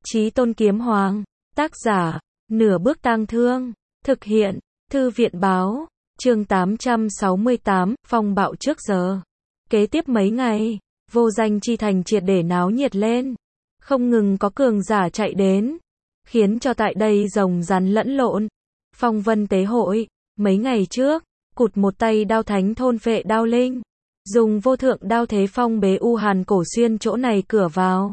Chí Tôn Kiếm Hoàng. Tác giả, Nửa Bước Tang Thương. Thực hiện, Thư viện Báo. Chương 868, phong bạo trước giờ. Kế tiếp mấy ngày, Vô Danh Chi Thành triệt để náo nhiệt lên. Không ngừng có cường giả chạy đến, khiến cho tại đây rồng rắn lẫn lộn. Phong Vân Tế Hội, mấy ngày trước, cụt một tay đao thánh thôn phệ đao linh, dùng vô thượng đao thế phong bế U Hàn Cổ Xuyên chỗ này cửa vào.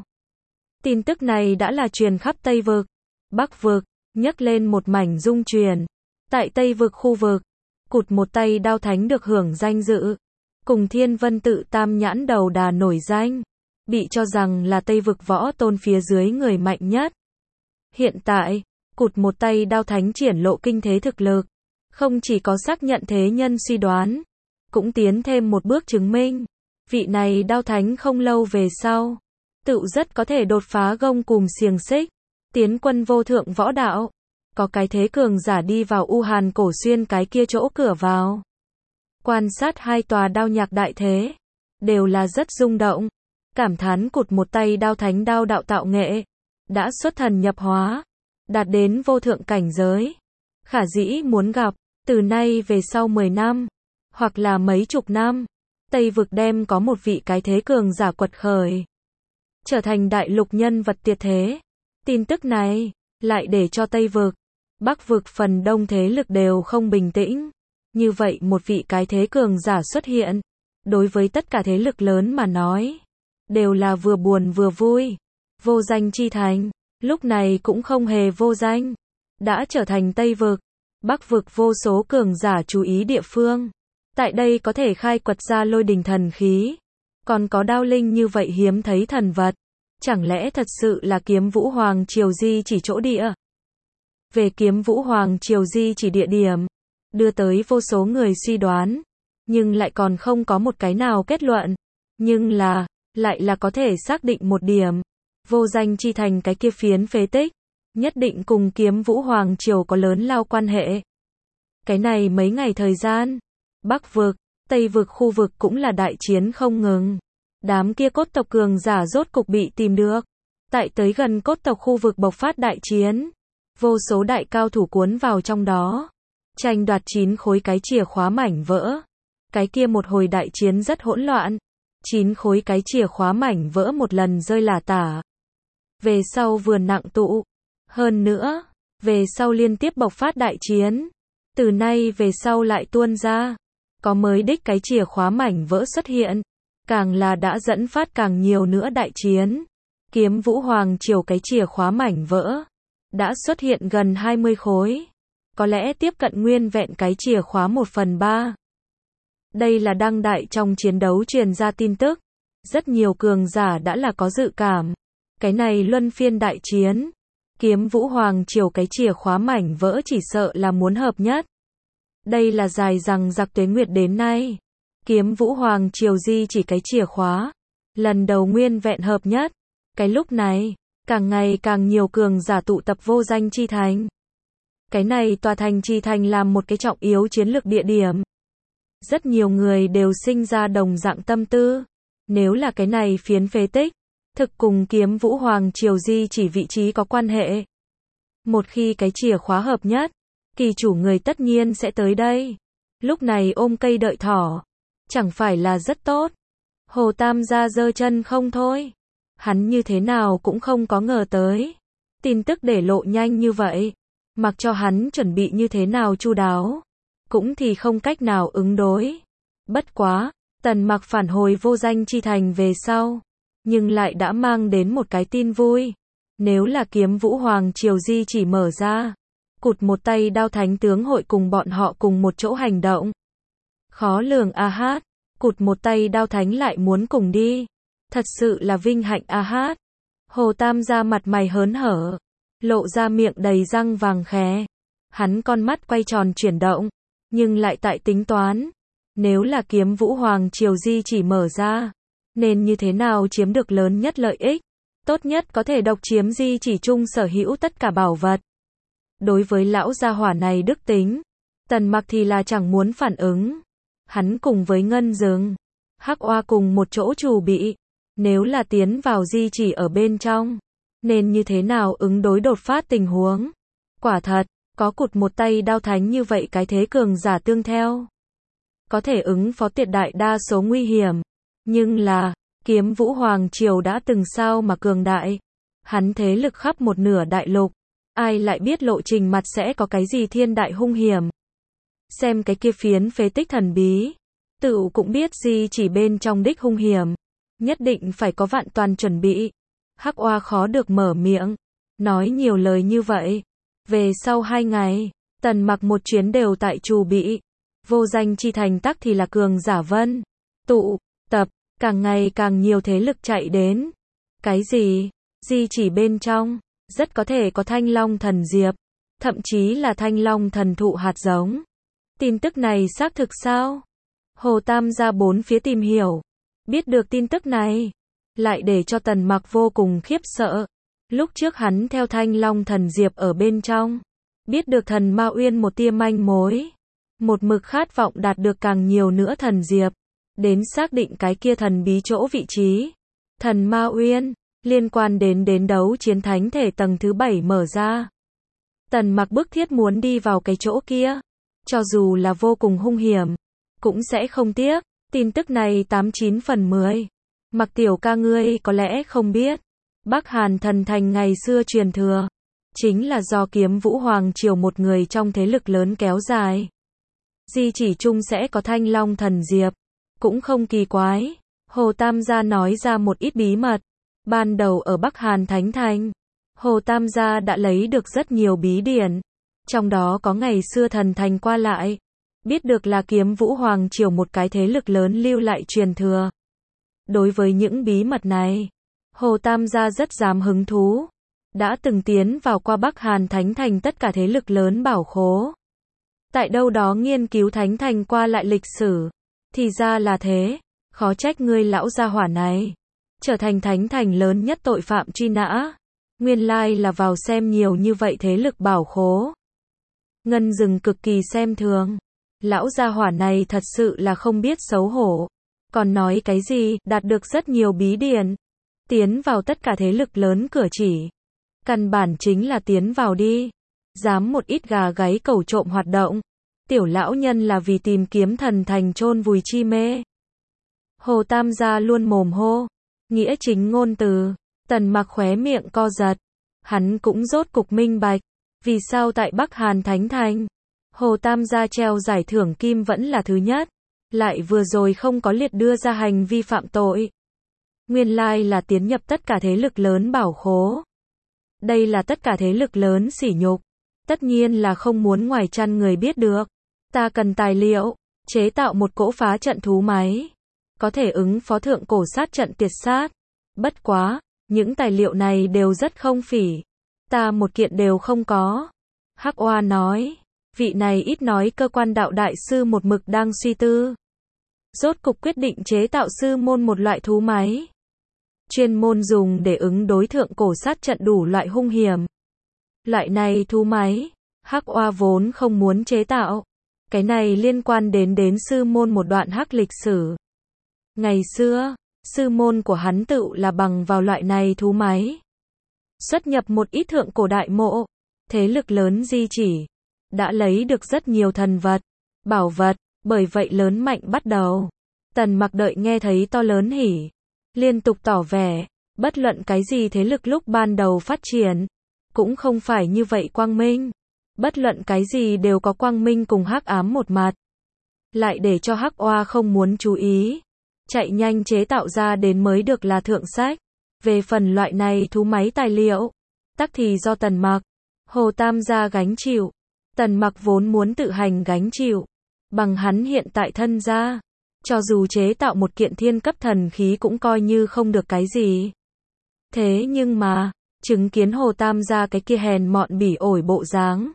Tin tức này đã là truyền khắp Tây Vực, Bắc Vực, nhấc lên một mảnh rung truyền. Tại Tây Vực khu vực, cụt một tay đao thánh được hưởng danh dự, cùng Thiên Vân Tự Tam Nhãn Đầu Đà nổi danh, bị cho rằng là Tây Vực võ tôn phía dưới người mạnh nhất. Hiện tại, cụt một tay đao thánh triển lộ kinh thế thực lực, không chỉ có xác nhận thế nhân suy đoán, cũng tiến thêm một bước chứng minh, vị này đao thánh không lâu về sau, tự rất có thể đột phá gông cùm xiềng xích, tiến quân vô thượng võ đạo, có cái thế cường giả đi vào U Hàn Cổ Xuyên cái kia chỗ cửa vào. Quan sát hai tòa đao nhạc đại thế, đều là rất rung động, cảm thán cụt một tay đao thánh đao đạo tạo nghệ, đã xuất thần nhập hóa, đạt đến vô thượng cảnh giới. Khả dĩ muốn gặp, từ nay về sau 10 năm, hoặc là mấy chục năm, Tây Vực đem có một vị cái thế cường giả quật khởi, trở thành đại lục nhân vật tuyệt thế. Tin tức này, lại để cho Tây Vực, Bắc Vực phần đông thế lực đều không bình tĩnh. Như vậy một vị cái thế cường giả xuất hiện, đối với tất cả thế lực lớn mà nói, đều là vừa buồn vừa vui. Vô Danh Chi Thành, lúc này cũng không hề vô danh, đã trở thành Tây Vực, Bắc Vực vô số cường giả chú ý địa phương. Tại đây có thể khai quật ra lôi đình thần khí, còn có đao linh như vậy hiếm thấy thần vật. Chẳng lẽ thật sự là Kiếm Vũ Hoàng Triều di chỉ chỗ địa? Về Kiếm Vũ Hoàng Triều di chỉ địa điểm, đưa tới vô số người suy đoán, nhưng lại còn không có một cái nào kết luận. Nhưng lại là có thể xác định một điểm, Vô Danh Chi Thành cái kia phiến phế tích, nhất định cùng Kiếm Vũ Hoàng Triều có lớn lao quan hệ. Cái này mấy ngày thời gian, Bắc Vực, Tây Vực khu vực cũng là đại chiến không ngừng. Đám kia cốt tộc cường giả rốt cục bị tìm được. Tại tới gần cốt tộc khu vực bộc phát đại chiến, vô số đại cao thủ cuốn vào trong đó, tranh đoạt 9 khối cái chìa khóa mảnh vỡ. Cái kia một hồi đại chiến rất hỗn loạn, 9 khối cái chìa khóa mảnh vỡ một lần rơi lả tả. Về sau vừa nặng tụ, hơn nữa, về sau liên tiếp bộc phát đại chiến, từ nay về sau lại tuôn ra, có mới đích cái chìa khóa mảnh vỡ xuất hiện, càng là đã dẫn phát càng nhiều nữa đại chiến. Kiếm Vũ Hoàng Triều cái chìa khóa mảnh vỡ đã xuất hiện gần 20 khối, có lẽ tiếp cận nguyên vẹn cái chìa khóa 1/3. Đây là đăng đại trong chiến đấu truyền ra tin tức, rất nhiều cường giả đã là có dự cảm, cái này luân phiên đại chiến, Kiếm Vũ Hoàng Triều cái chìa khóa mảnh vỡ chỉ sợ là muốn hợp nhất. Đây là dài rằng giặc tuế nguyệt đến nay, Kiếm Vũ Hoàng Triều di chỉ cái chìa khóa, lần đầu nguyên vẹn hợp nhất. Cái lúc này, càng ngày càng nhiều cường giả tụ tập Vô Danh Chi Thành. Cái này tòa thành Chi Thành làm một cái trọng yếu chiến lược địa điểm. Rất nhiều người đều sinh ra đồng dạng tâm tư. Nếu là cái này phiến phế tích, thực cùng Kiếm Vũ Hoàng Triều di chỉ vị trí có quan hệ. Một khi cái chìa khóa hợp nhất, kỳ chủ người tất nhiên sẽ tới đây. Lúc này ôm cây đợi thỏ, chẳng phải là rất tốt. Hồ Tam gia giơ chân không thôi. Hắn như thế nào cũng không có ngờ tới. Tin tức để lộ nhanh như vậy. Mặc cho hắn chuẩn bị như thế nào chu đáo, cũng thì không cách nào ứng đối. Bất quá, Tần Mặc phản hồi Vô Danh Chi Thành về sau, nhưng lại đã mang đến một cái tin vui. Nếu là Kiếm Vũ Hoàng Triều di chỉ mở ra, cụt một tay đao thánh tướng hội cùng bọn họ cùng một chỗ hành động. Khó lường a hát, cụt một tay đao thánh lại muốn cùng đi. Thật sự là vinh hạnh a hát. Hồ Tam gia mặt mày hớn hở, lộ ra miệng đầy răng vàng khè. Hắn con mắt quay tròn chuyển động, nhưng lại tại tính toán. Nếu là Kiếm Vũ Hoàng Triều di chỉ mở ra, nên như thế nào chiếm được lớn nhất lợi ích. Tốt nhất có thể độc chiếm di chỉ chung sở hữu tất cả bảo vật. Đối với lão gia hỏa này đức tính, Tần Mặc thì là chẳng muốn phản ứng. Hắn cùng với Ngân Dừng, Hắc Oa cùng một chỗ chủ bị. Nếu là tiến vào di chỉ ở bên trong, nên như thế nào ứng đối đột phát tình huống. Quả thật, có cụt một tay đao thánh như vậy cái thế cường giả tương theo, có thể ứng phó tuyệt đại đa số nguy hiểm. Nhưng là, Kiếm Vũ Hoàng Triều đã từng sao mà cường đại. Hắn thế lực khắp một nửa đại lục. Ai lại biết lộ trình mặt sẽ có cái gì thiên đại hung hiểm. Xem cái kia phiến phế tích thần bí. Tự cũng biết gì chỉ bên trong đích hung hiểm. Nhất định phải có vạn toàn chuẩn bị. Hắc Oa khó được mở miệng. Nói nhiều lời như vậy. Về sau 2 ngày, Tần Mặc một chuyến đều tại Trù Bị. Vô Danh chi thành tắc thì là cường giả vân. Tụ, tập, càng ngày càng nhiều thế lực chạy đến. Cái gì? Di chỉ bên trong, rất có thể có Thanh Long thần diệp, thậm chí là Thanh Long thần thụ hạt giống. Tin tức này xác thực sao? Hồ Tam ra bốn phía tìm hiểu, biết được tin tức này, lại để cho Tần Mặc vô cùng khiếp sợ. Lúc trước hắn theo Thanh Long thần diệp ở bên trong, biết được thần Ma Uyên một tia manh mối, một mực khát vọng đạt được càng nhiều nữa thần diệp, đến xác định cái kia thần bí chỗ vị trí. Thần Ma Uyên, liên quan đến đấu chiến thánh thể tầng thứ 7 mở ra. Tần Mặc bức thiết muốn đi vào cái chỗ kia, cho dù là vô cùng hung hiểm, cũng sẽ không tiếc. Tin tức này 89 phần 10. Mặc tiểu ca ngươi có lẽ không biết, Bắc Hàn thần thành ngày xưa truyền thừa, chính là do Kiếm Vũ Hoàng Triều một người trong thế lực lớn kéo dài. Di chỉ chung sẽ có Thanh Long thần diệp, cũng không kỳ quái. Hồ Tam gia nói ra một ít bí mật. Ban đầu ở Bắc Hàn Thánh Thành, Hồ Tam gia đã lấy được rất nhiều bí điển, trong đó có ngày xưa thần thành qua lại, biết được là Kiếm Vũ Hoàng Triều một cái thế lực lớn lưu lại truyền thừa. Đối với những bí mật này, Hồ Tam gia rất dám hứng thú, đã từng tiến vào qua Bắc Hàn Thánh Thành tất cả thế lực lớn bảo khố. Tại đâu đó nghiên cứu Thánh Thành qua lại lịch sử, thì ra là thế, khó trách ngươi lão gia hỏa này trở thành Thánh Thành lớn nhất tội phạm truy nã. Nguyên lai là vào xem nhiều như vậy thế lực bảo khố. Ngân Dừng cực kỳ xem thường. Lão gia hỏa này thật sự là không biết xấu hổ. Còn nói cái gì, đạt được rất nhiều bí điển. Tiến vào tất cả thế lực lớn cửa chỉ. Căn bản chính là tiến vào đi. Dám một ít gà gáy cẩu trộm hoạt động. Tiểu lão nhân là vì tìm kiếm thần thành chôn vùi chi mê. Hồ Tam gia luôn mồm hô. Nghĩa chính ngôn từ. Tần Mặc khóe miệng co giật. Hắn cũng rốt cục minh bạch. Vì sao tại Bắc Hàn Thánh Thành, Hồ Tam gia treo giải thưởng kim vẫn là thứ nhất. Lại vừa rồi không có liệt đưa ra hành vi phạm tội. Nguyên lai là tiến nhập tất cả thế lực lớn bảo khố. Đây là tất cả thế lực lớn sỉ nhục. Tất nhiên là không muốn ngoài chăn người biết được. Ta cần tài liệu, chế tạo một cỗ phá trận thú máy. Có thể ứng phó thượng cổ sát trận tiệt sát. Bất quá, những tài liệu này đều rất không phỉ. Ta một kiện đều không có. Hắc Oa nói, vị này ít nói cơ quan đạo đại sư một mực đang suy tư. Rốt cục quyết định chế tạo sư môn một loại thú máy. Chuyên môn dùng để ứng đối thượng cổ sát trận đủ loại hung hiểm. Loại này thú máy, Hắc Oa vốn không muốn chế tạo. Cái này liên quan đến sư môn một đoạn hắc lịch sử. Ngày xưa, sư môn của hắn tự là bằng vào loại này thú máy. Xuất nhập một ít thượng cổ đại mộ, thế lực lớn di chỉ, đã lấy được rất nhiều thần vật, bảo vật, bởi vậy lớn mạnh bắt đầu. Tần Mặc đợi nghe thấy to lớn hỉ, liên tục tỏ vẻ, bất luận cái gì thế lực lúc ban đầu phát triển, cũng không phải như vậy quang minh. Bất luận cái gì đều có quang minh cùng hắc ám một mặt. Lại để cho Hắc Oa không muốn chú ý, chạy nhanh chế tạo ra đến mới được là thượng sách. Về phần loại này thú máy tài liệu, tắc thì do Tần Mặc, Hồ Tam gia gánh chịu. Tần Mặc vốn muốn tự hành gánh chịu, bằng hắn hiện tại thân gia, cho dù chế tạo một kiện thiên cấp thần khí cũng coi như không được cái gì. Thế nhưng mà, chứng kiến Hồ Tam gia cái kia hèn mọn bỉ ổi bộ dáng,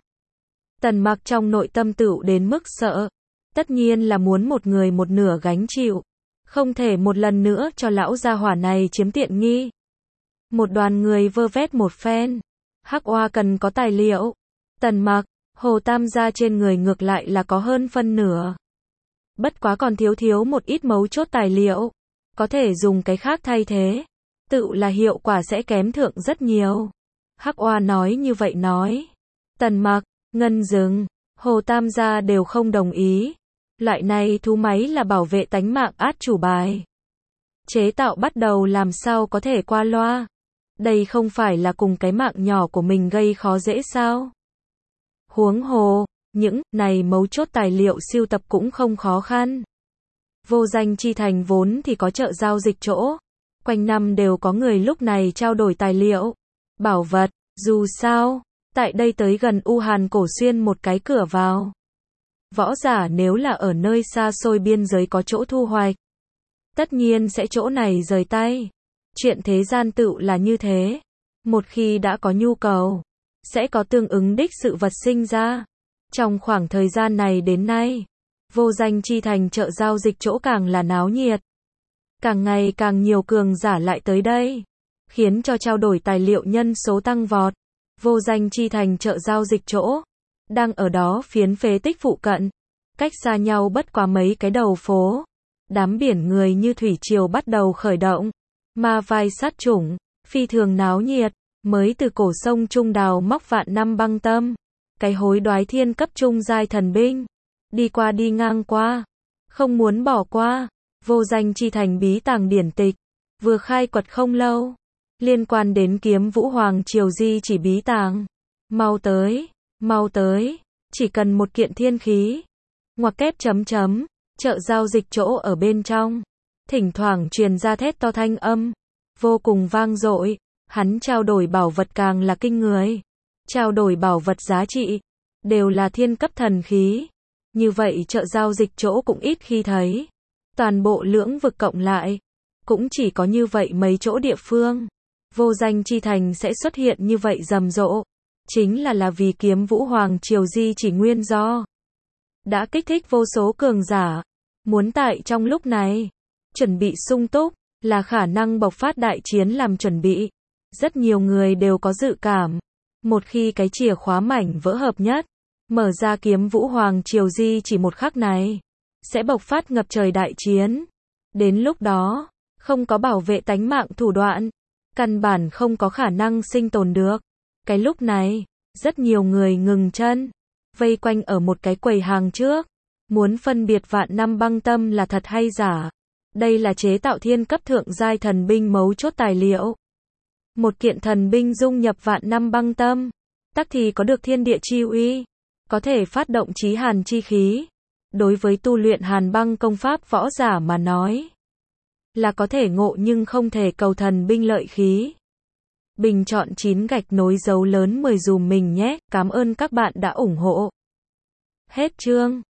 Tần Mặc trong nội tâm tựu đến mức sợ. Tất nhiên là muốn một người một nửa gánh chịu, không thể một lần nữa cho lão gia hỏa này chiếm tiện nghi. Một đoàn người vơ vét một phen. Hắc Oa cần có tài liệu. Tần Mặc, Hồ Tam gia trên người ngược lại là có hơn phân nửa. Bất quá còn thiếu một ít mấu chốt tài liệu. Có thể dùng cái khác thay thế. tự là hiệu quả sẽ kém thượng rất nhiều. Hắc Oa nói như vậy nói. Tần Mặc, Ngân Dừng, Hồ Tam gia đều không đồng ý. Loại này thú máy là bảo vệ tánh mạng át chủ bài. Chế tạo bắt đầu làm sao có thể qua loa. Đây không phải là cùng cái mạng nhỏ của mình gây khó dễ sao? Huống hồ, những này mấu chốt tài liệu sưu tập cũng không khó khăn. Vô Danh Chi Thành vốn thì có chợ giao dịch chỗ. Quanh năm đều có người lúc này trao đổi tài liệu, bảo vật, dù sao, tại đây tới gần U Hàn Cổ Xuyên một cái cửa vào. Võ giả nếu là ở nơi xa xôi biên giới có chỗ thu hoạch, tất nhiên sẽ chỗ này rời tay. Chuyện thế gian tựu là như thế. Một khi đã có nhu cầu, sẽ có tương ứng đích sự vật sinh ra. Trong khoảng thời gian này đến nay, Vô Danh Chi Thành chợ giao dịch chỗ càng là náo nhiệt. Càng ngày càng nhiều cường giả lại tới đây, khiến cho trao đổi tài liệu nhân số tăng vọt. Vô Danh Chi Thành chợ giao dịch chỗ, đang ở đó phiến phế tích phụ cận, cách xa nhau bất quá mấy cái đầu phố. Đám biển người như thủy triều bắt đầu khởi động, ma vai sát chủng, phi thường náo nhiệt, mới từ cổ sông Trung đào móc vạn năm băng tâm, cái hối đoái thiên cấp trung giai thần binh, đi qua đi ngang qua, không muốn bỏ qua. Vô Danh Chi Thành bí tàng điển tịch, vừa khai quật không lâu, liên quan đến Kiếm Vũ Hoàng Triều di chỉ bí tàng. Mau tới, chỉ cần một kiện thiên khí. Ngoặc kép chấm chấm, chợ giao dịch chỗ ở bên trong, thỉnh thoảng truyền ra thét to thanh âm, vô cùng vang dội. Hắn trao đổi bảo vật càng là kinh người, trao đổi bảo vật giá trị, đều là thiên cấp thần khí. Như vậy chợ giao dịch chỗ cũng ít khi thấy. Toàn bộ lưỡng vực cộng lại, cũng chỉ có như vậy mấy chỗ địa phương. Vô Danh Chi Thành sẽ xuất hiện như vậy rầm rộ, chính là vì Kiếm Vũ Hoàng Triều di chỉ nguyên do. Đã kích thích vô số cường giả, muốn tại trong lúc này, chuẩn bị sung túc, là khả năng bộc phát đại chiến làm chuẩn bị. Rất nhiều người đều có dự cảm, một khi cái chìa khóa mảnh vỡ hợp nhất, mở ra Kiếm Vũ Hoàng Triều di chỉ một khắc này, sẽ bộc phát ngập trời đại chiến. Đến lúc đó, không có bảo vệ tánh mạng thủ đoạn, căn bản không có khả năng sinh tồn được. Cái lúc này, rất nhiều người ngừng chân, vây quanh ở một cái quầy hàng trước, muốn phân biệt vạn năm băng tâm là thật hay giả. Đây là chế tạo thiên cấp thượng giai thần binh mấu chốt tài liệu. Một kiện thần binh dung nhập vạn năm băng tâm, tắc thì có được thiên địa chi uy, có thể phát động chí hàn chi khí. Đối với tu luyện hàn băng công pháp võ giả mà nói, là có thể ngộ nhưng không thể cầu thần binh lợi khí. Bình chọn 9 gạch nối dấu lớn 10 dùm mình nhé, cảm ơn các bạn đã ủng hộ. Hết chương.